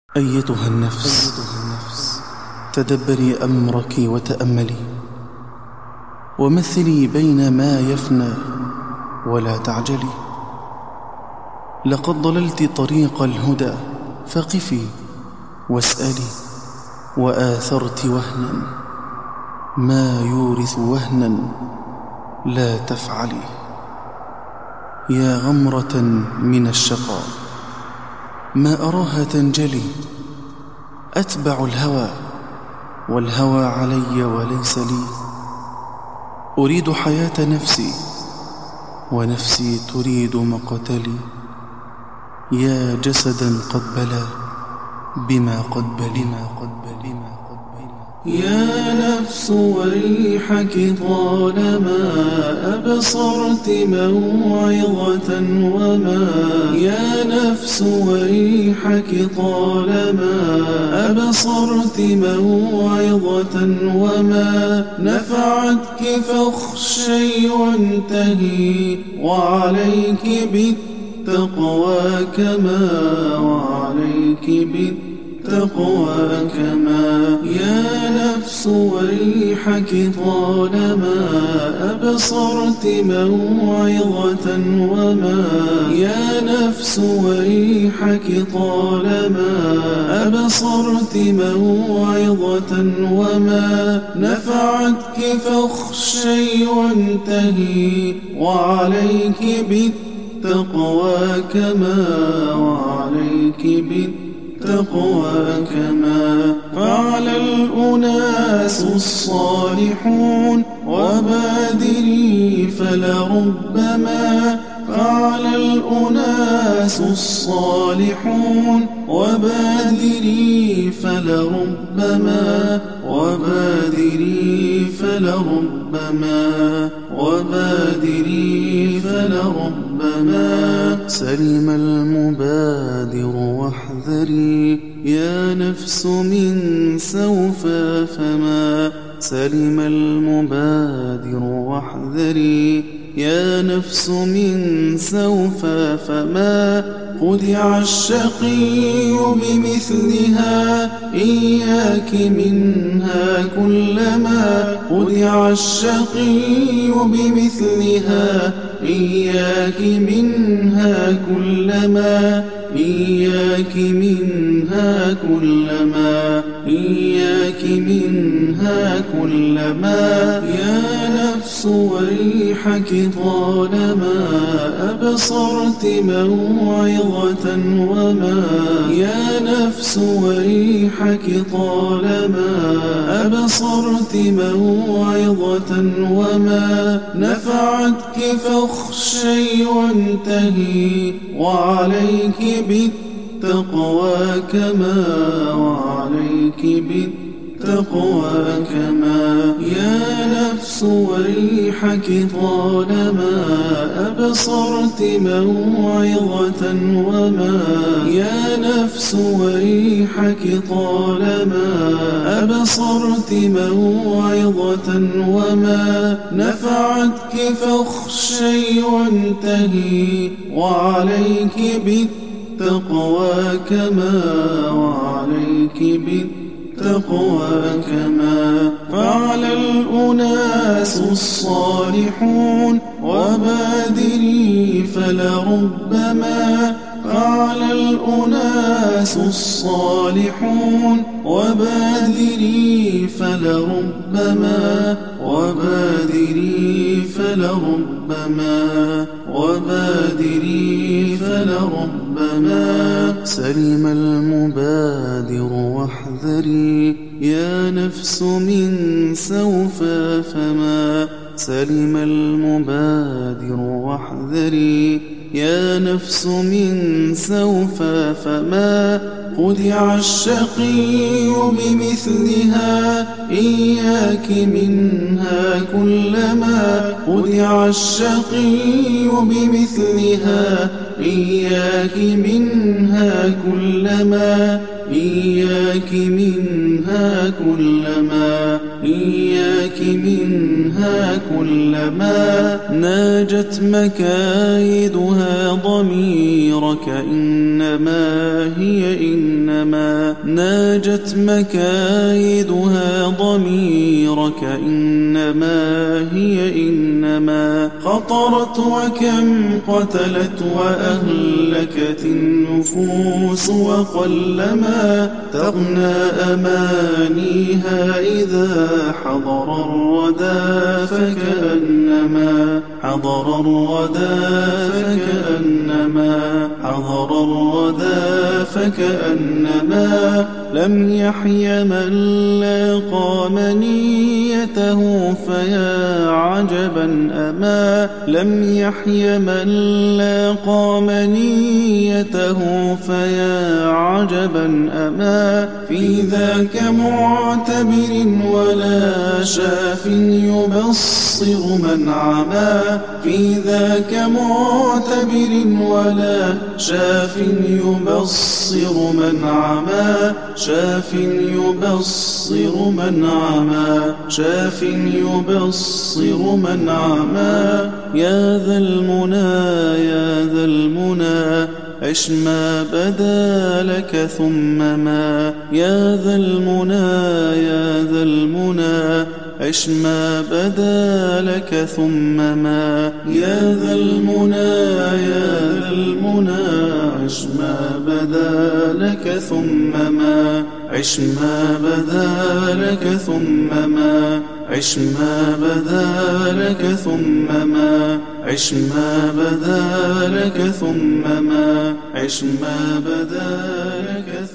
أيتها النفس، تدبري أمرك وتأملي، ومثلي بين ما يفنى ولا تعجلي. لقد ضللت طريق الهدى فقفي واسألي، وآثرت وهنا ما يورث وهنا لا تفعلي. يا غمرة من الشقاء ما أراها تنجلي، أتبع الهوى والهوى علي وليس لي. أريد حياة نفسي ونفسي تريد مقتلي. يا جسدا قد بلى بما قد بلي. يا نفس ويحك طالما أبصرت موعظة وما. يا نفس ويحك طالما أبصرت موعظة وما نفعتك فاخشي وانتهي، وعليك بالتقوى كما. وعليك بالتقوى كما. يا نفس ويحك طالما أبصرت موعظة وما. يا نفس ويحك طالما أبصرت موعظة وما نفعتك فاخشي وانتهي، وعليك بالتقوى كما. وعليك بالتقوى كما. فعل الأناس الصالحون وبادري فلربما. فعل الأناس الصالحون وبادري فلربما. وبادري فلربما. وبادري فلربما. سلم المبادر واحذري، يا نفس من سوف فما. سلم المبادر واحذري، يا نفس من سوف فما. خدع الشقي بمثلها، إياك منها كلما. خدع الشقي بمثلها، إياك منها كلما. إياك منها كلما. إياك منها كلما. يا نفس ويحك طالما أبصرت موعظة وما. يا نفس ويحك طالما أبصرت موعظة وما نفعتك فاخشي وانتهي، وعليك بالتقوى كما. وعليك بالتقوى كما. يا نفس ويحك طالما أبصرت موعظة وما. يا نفس ويحك طالما أبصرت موعظة وما نفعتك فاخشي وانتهي، وعليك بالتقوى كما. وعليك بالتقوى كما. فعل الأناس الصالحون وبادري فلربما. فعل الأناس الصالحون وبادري فلربما. وبادري فلربما. وبادري فلربما. سلم المبادر واحذري، يا نفس من سوف فما. سلم المبادر واحذري، يا نفس من سوف فما. خدع الشقي بمثلها، إياك منها كلما. خدع الشقي بمثلها، إياك منها كلما. إياك منها كلما. إياك الهلاك منها كلما ناجت مكايدها ضميرك إنما هي إنما ناجت مكايدها ضميرك إنما هي إنما خطرت وكم قتلت وأهلكت النفوس وقلما تغنى أمانيها إذا حضر الردى فكأنما حضر الردى فكأنما حضر الردى فكأنما لم يحي من لاقى منيته فيا عجبا أما لم يحي من لاقى منيته فيا عجبا أما في ذاك معتبر ولا شاف يبصر من عما في ذاك معتبر ولا شاف يبصر من عما شاف يبصر من عما شاف يبصر من عما يا ذا المنى يا ذا المنى عش ما بدا لك ثم ما يا ذا المنى يا ذا المنى عش ما بدا لك ثم ما يا ذا المنى يا ذا المنى عش ما بدا لك ثم ما عش ما بدا لك ثم ما عش ما بدا لك ثم ما عش ما بدا لك ثم ما عش ما بدا لك